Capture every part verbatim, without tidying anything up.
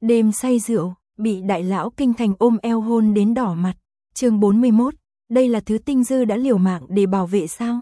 Đêm say rượu, bị đại lão kinh thành ôm eo hôn đến đỏ mặt. Chương bốn mươi mốt, đây là thứ Tinh Dư đã liều mạng để bảo vệ sao?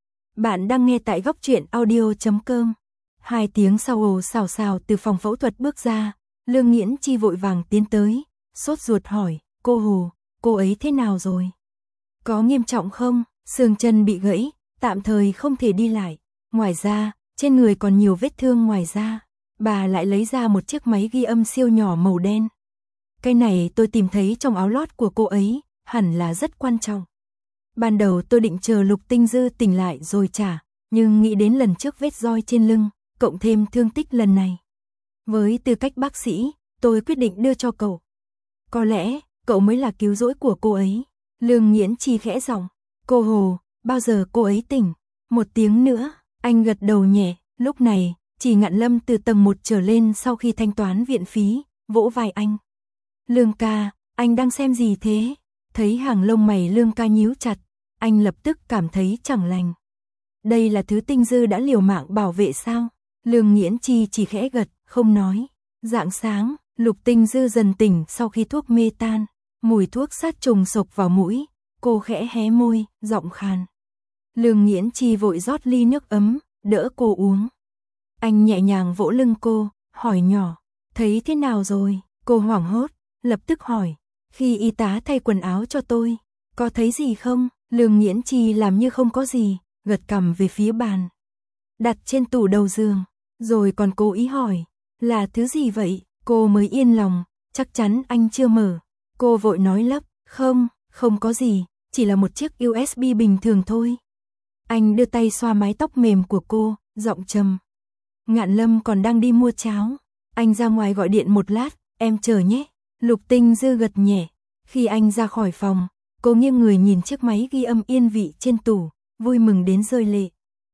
Bạn đang nghe tại góc truyện audio chấm com. Hai tiếng sau ồ xào xào từ phòng phẫu thuật bước ra, Lương Nghiễn Chi vội vàng tiến tới, sốt ruột hỏi, cô Hồ, cô ấy thế nào rồi? Có nghiêm trọng không? Xương chân bị gãy, tạm thời không thể đi lại. Ngoài ra, trên người còn nhiều vết thương ngoài da. Bà lại lấy ra một chiếc máy ghi âm siêu nhỏ màu đen. Cái này tôi tìm thấy trong áo lót của cô ấy, hẳn là rất quan trọng. Ban đầu tôi định chờ Lục Tinh Dư tỉnh lại rồi trả, nhưng nghĩ đến lần trước vết roi trên lưng, cộng thêm thương tích lần này. Với tư cách bác sĩ, tôi quyết định đưa cho cậu. Có lẽ, cậu mới là cứu rỗi của cô ấy. Lương Nghiễn Chi khẽ giọng, cô Hồ, bao giờ cô ấy tỉnh? Một tiếng nữa, anh gật đầu nhẹ, lúc này, Chỉ Ngạn Lâm từ tầng một trở lên sau khi thanh toán viện phí, vỗ vai anh. Lương ca, anh đang xem gì thế? Thấy hàng lông mày Lương ca nhíu chặt, anh lập tức cảm thấy chẳng lành. Đây là thứ Tinh Dư đã liều mạng bảo vệ sao? Lương Nghiễn Chi chỉ khẽ gật, không nói. Rạng sáng, Lục Tinh Dư dần tỉnh sau khi thuốc mê tan, mùi thuốc sát trùng sộc vào mũi, cô khẽ hé môi, giọng khàn. Lương Nghiễn Chi vội rót ly nước ấm, đỡ cô uống. Anh nhẹ nhàng vỗ lưng cô, hỏi nhỏ, thấy thế nào rồi? Cô hoảng hốt, lập tức hỏi, khi y tá thay quần áo cho tôi, có thấy gì không? Lương Nghiễn Chi làm như không có gì, gật cằm về phía bàn đặt trên tủ đầu giường, rồi còn cố ý hỏi, là thứ gì vậy? Cô mới yên lòng, chắc chắn anh chưa mở. Cô vội nói lắp, không, không có gì, chỉ là một chiếc u ét bê bình thường thôi. Anh đưa tay xoa mái tóc mềm của cô, giọng trầm. Ngạn Lâm còn đang đi mua cháo, anh ra ngoài gọi điện một lát, em chờ nhé. Lục Tinh Dư gật nhẹ. Khi anh ra khỏi phòng, cô nghiêng người nhìn chiếc máy ghi âm yên vị trên tủ, vui mừng đến rơi lệ.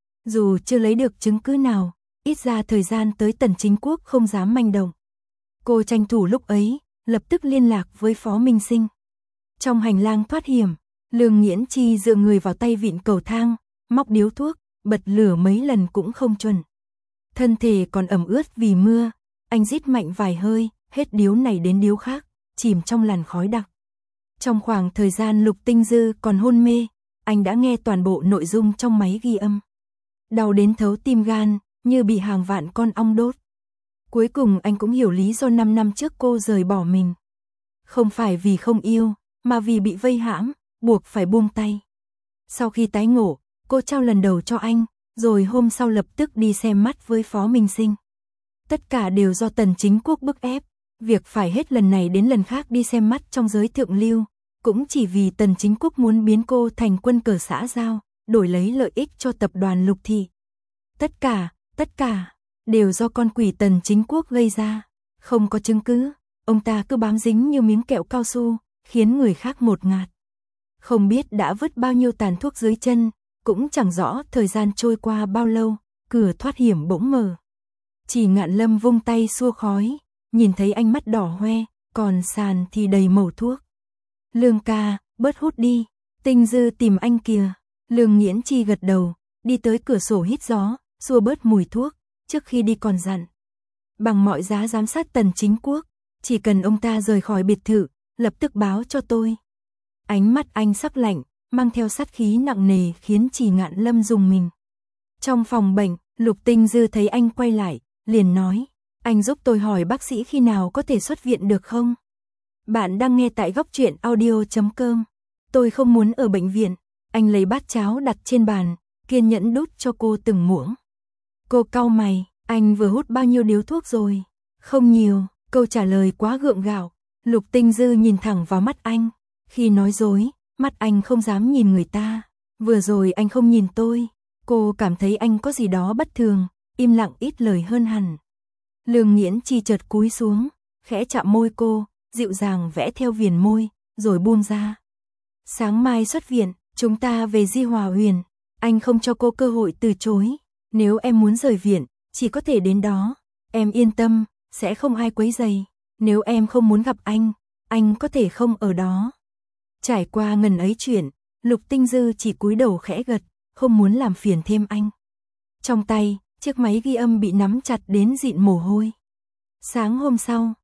Dù chưa lấy được chứng cứ nào, ít ra thời gian tới Tần Chính Quốc không dám manh động. Cô tranh thủ lúc ấy, lập tức liên lạc với Phó Minh Sinh. Trong hành lang thoát hiểm, Lương Nghiễn Chi dựa người vào tay vịn cầu thang, móc điếu thuốc, bật lửa mấy lần cũng không chuẩn. Thân thể còn ẩm ướt vì mưa, anh rít mạnh vài hơi, hết điếu này đến điếu khác, chìm trong làn khói đặc. Trong khoảng thời gian Lục Tinh Dư còn hôn mê, anh đã nghe toàn bộ nội dung trong máy ghi âm. Đau đến thấu tim gan, như bị hàng vạn con ong đốt. Cuối cùng anh cũng hiểu lý do năm năm trước cô rời bỏ mình. Không phải vì không yêu, mà vì bị vây hãm, buộc phải buông tay. Sau khi tái ngộ, cô trao lần đầu cho anh, rồi hôm sau lập tức đi xem mắt với Phó Minh Sinh. Tất cả đều do Tần Chính Quốc bức ép, việc phải hết lần này đến lần khác đi xem mắt trong giới thượng lưu, cũng chỉ vì Tần Chính Quốc muốn biến cô thành quân cờ xã giao, đổi lấy lợi ích cho tập đoàn Lục Thị. Tất cả, tất cả, đều do con quỷ Tần Chính Quốc gây ra. Không có chứng cứ, ông ta cứ bám dính như miếng kẹo cao su, khiến người khác ngột ngạt. Không biết đã vứt bao nhiêu tàn thuốc dưới chân, cũng chẳng rõ thời gian trôi qua bao lâu, cửa thoát hiểm bỗng mở. Chỉ Ngạn Lâm vung tay xua khói, nhìn thấy ánh mắt đỏ hoe, còn sàn thì đầy mẩu thuốc. Lương ca, bớt hút đi, Tinh Dư tìm anh kìa. Lương Nghiễn Chi gật đầu, đi tới cửa sổ hít gió, xua bớt mùi thuốc, trước khi đi còn dặn. Bằng mọi giá giám sát Tần Chính Quốc, chỉ cần ông ta rời khỏi biệt thự, lập tức báo cho tôi. Ánh mắt anh sắc lạnh, mang theo sát khí nặng nề khiến Chỉ Ngạn Lâm rùng mình. Trong phòng bệnh, Lục Tinh Dư thấy anh quay lại, liền nói, anh giúp tôi hỏi bác sĩ khi nào có thể xuất viện được không? Bạn đang nghe tại góc truyện audio chấm com. Tôi không muốn ở bệnh viện. Anh lấy bát cháo đặt trên bàn, kiên nhẫn đút cho cô từng muỗng. Cô cau mày, anh vừa hút bao nhiêu điếu thuốc rồi? Không nhiều, câu trả lời quá gượng gạo. Lục Tinh Dư nhìn thẳng vào mắt anh. Khi nói dối, mắt anh không dám nhìn người ta. Vừa rồi anh không nhìn tôi. Cô cảm thấy anh có gì đó bất thường, im lặng ít lời hơn hẳn. Lương Nghiễn Chi chợt cúi xuống, khẽ chạm môi cô, dịu dàng vẽ theo viền môi, rồi buông ra. Sáng mai xuất viện, chúng ta về Di Hòa Huyền. Anh không cho cô cơ hội từ chối. Nếu em muốn rời viện, chỉ có thể đến đó. Em yên tâm, sẽ không ai quấy rầy. Nếu em không muốn gặp anh, anh có thể không ở đó. Trải qua ngần ấy chuyện, Lục Tinh Dư chỉ cúi đầu khẽ gật, không muốn làm phiền thêm anh. Trong tay, chiếc máy ghi âm bị nắm chặt đến dịn mồ hôi. Sáng hôm sau,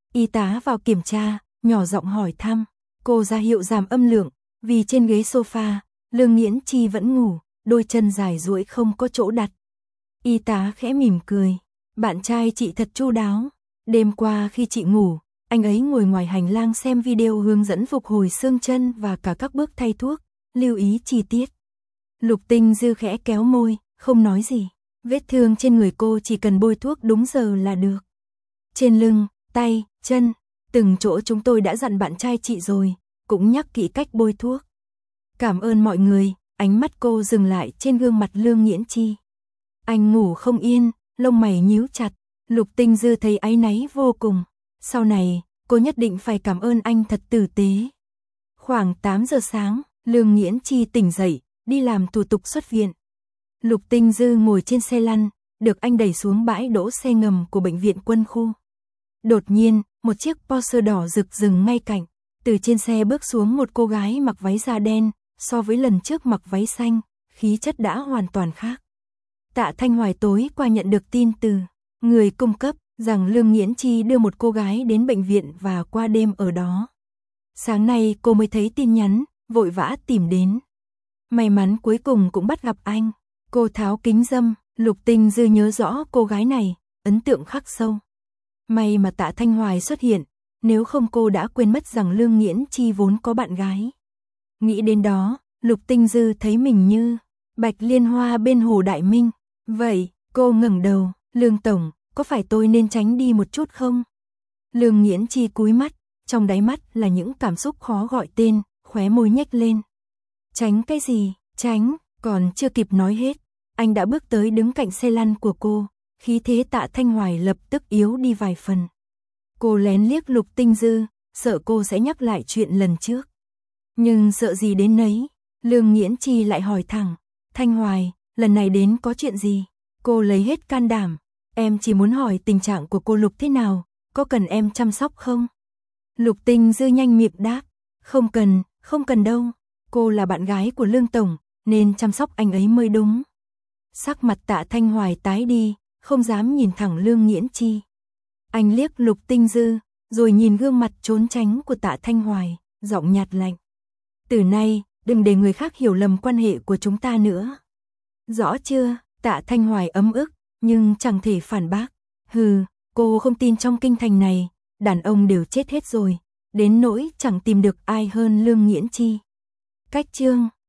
Y tá vào kiểm tra, nhỏ giọng hỏi thăm. Cô ra hiệu giảm âm lượng, vì trên ghế sofa, Lương Nghiễn Chi vẫn ngủ, đôi chân dài duỗi không có chỗ đặt. Y tá khẽ mỉm cười. Bạn trai chị thật chu đáo. Đêm qua khi chị ngủ, anh ấy ngồi ngoài hành lang xem video hướng dẫn phục hồi xương chân và cả các bước thay thuốc, lưu ý chi tiết. Lục Tinh Dư khẽ kéo môi, không nói gì. Vết thương trên người cô chỉ cần bôi thuốc đúng giờ là được. Trên lưng, tay, chân, từng chỗ chúng tôi đã dặn bạn trai chị rồi, cũng nhắc kỹ cách bôi thuốc. Cảm ơn mọi người, ánh mắt cô dừng lại trên gương mặt Lương Nghiễn Chi. Anh ngủ không yên, lông mày nhíu chặt, Lục Tinh Dư thấy áy náy vô cùng. Sau này, cô nhất định phải cảm ơn anh thật tử tế. Khoảng tám giờ sáng, Lương Nghiễn Chi tỉnh dậy, đi làm thủ tục xuất viện. Lục Tinh Dư ngồi trên xe lăn, được anh đẩy xuống bãi đỗ xe ngầm của bệnh viện quân khu. Đột nhiên, một chiếc Porsche đỏ rực dừng ngay cạnh. Từ trên xe bước xuống một cô gái mặc váy da đen, so với lần trước mặc váy xanh, khí chất đã hoàn toàn khác. Tạ Thanh Hoài tối qua nhận được tin từ người cung cấp rằng Lương Nghiễn Chi đưa một cô gái đến bệnh viện và qua đêm ở đó. Sáng nay cô mới thấy tin nhắn, vội vã tìm đến. May mắn cuối cùng cũng bắt gặp anh. Cô tháo kính râm, Lục Tinh Dư nhớ rõ cô gái này, ấn tượng khắc sâu. May mà Tạ Thanh Hoài xuất hiện, nếu không cô đã quên mất rằng Lương Nghiễn Chi vốn có bạn gái. Nghĩ đến đó, Lục Tinh Dư thấy mình như bạch liên hoa bên hồ Đại Minh. Vậy, cô ngẩng đầu, Lương Tổng, có phải tôi nên tránh đi một chút không? Lương Nghiễn Chi cúi mắt, trong đáy mắt là những cảm xúc khó gọi tên, khóe môi nhếch lên. Tránh cái gì, tránh, còn chưa kịp nói hết. Anh đã bước tới đứng cạnh xe lăn của cô, khí thế Tạ Thanh Hoài lập tức yếu đi vài phần. Cô lén liếc Lục Tinh Dư, sợ cô sẽ nhắc lại chuyện lần trước. Nhưng sợ gì đến nấy, Lương Nghiễn Chi lại hỏi thẳng, Thanh Hoài, lần này đến có chuyện gì? Cô lấy hết can đảm, em chỉ muốn hỏi tình trạng của cô Lục thế nào, có cần em chăm sóc không? Lục Tinh Dư nhanh miệng đáp, không cần, không cần đâu, cô là bạn gái của Lương Tổng, nên chăm sóc anh ấy mới đúng. Sắc mặt Tạ Thanh Hoài tái đi, không dám nhìn thẳng Lương Nghiễn Chi. Anh liếc Lục Tinh Dư, rồi nhìn gương mặt trốn tránh của Tạ Thanh Hoài, giọng nhạt lạnh. Từ nay, đừng để người khác hiểu lầm quan hệ của chúng ta nữa. Rõ chưa? Tạ Thanh Hoài ấm ức, nhưng chẳng thể phản bác. Hừ, cô không tin trong kinh thành này, đàn ông đều chết hết rồi, đến nỗi chẳng tìm được ai hơn Lương Nghiễn Chi. Cách chương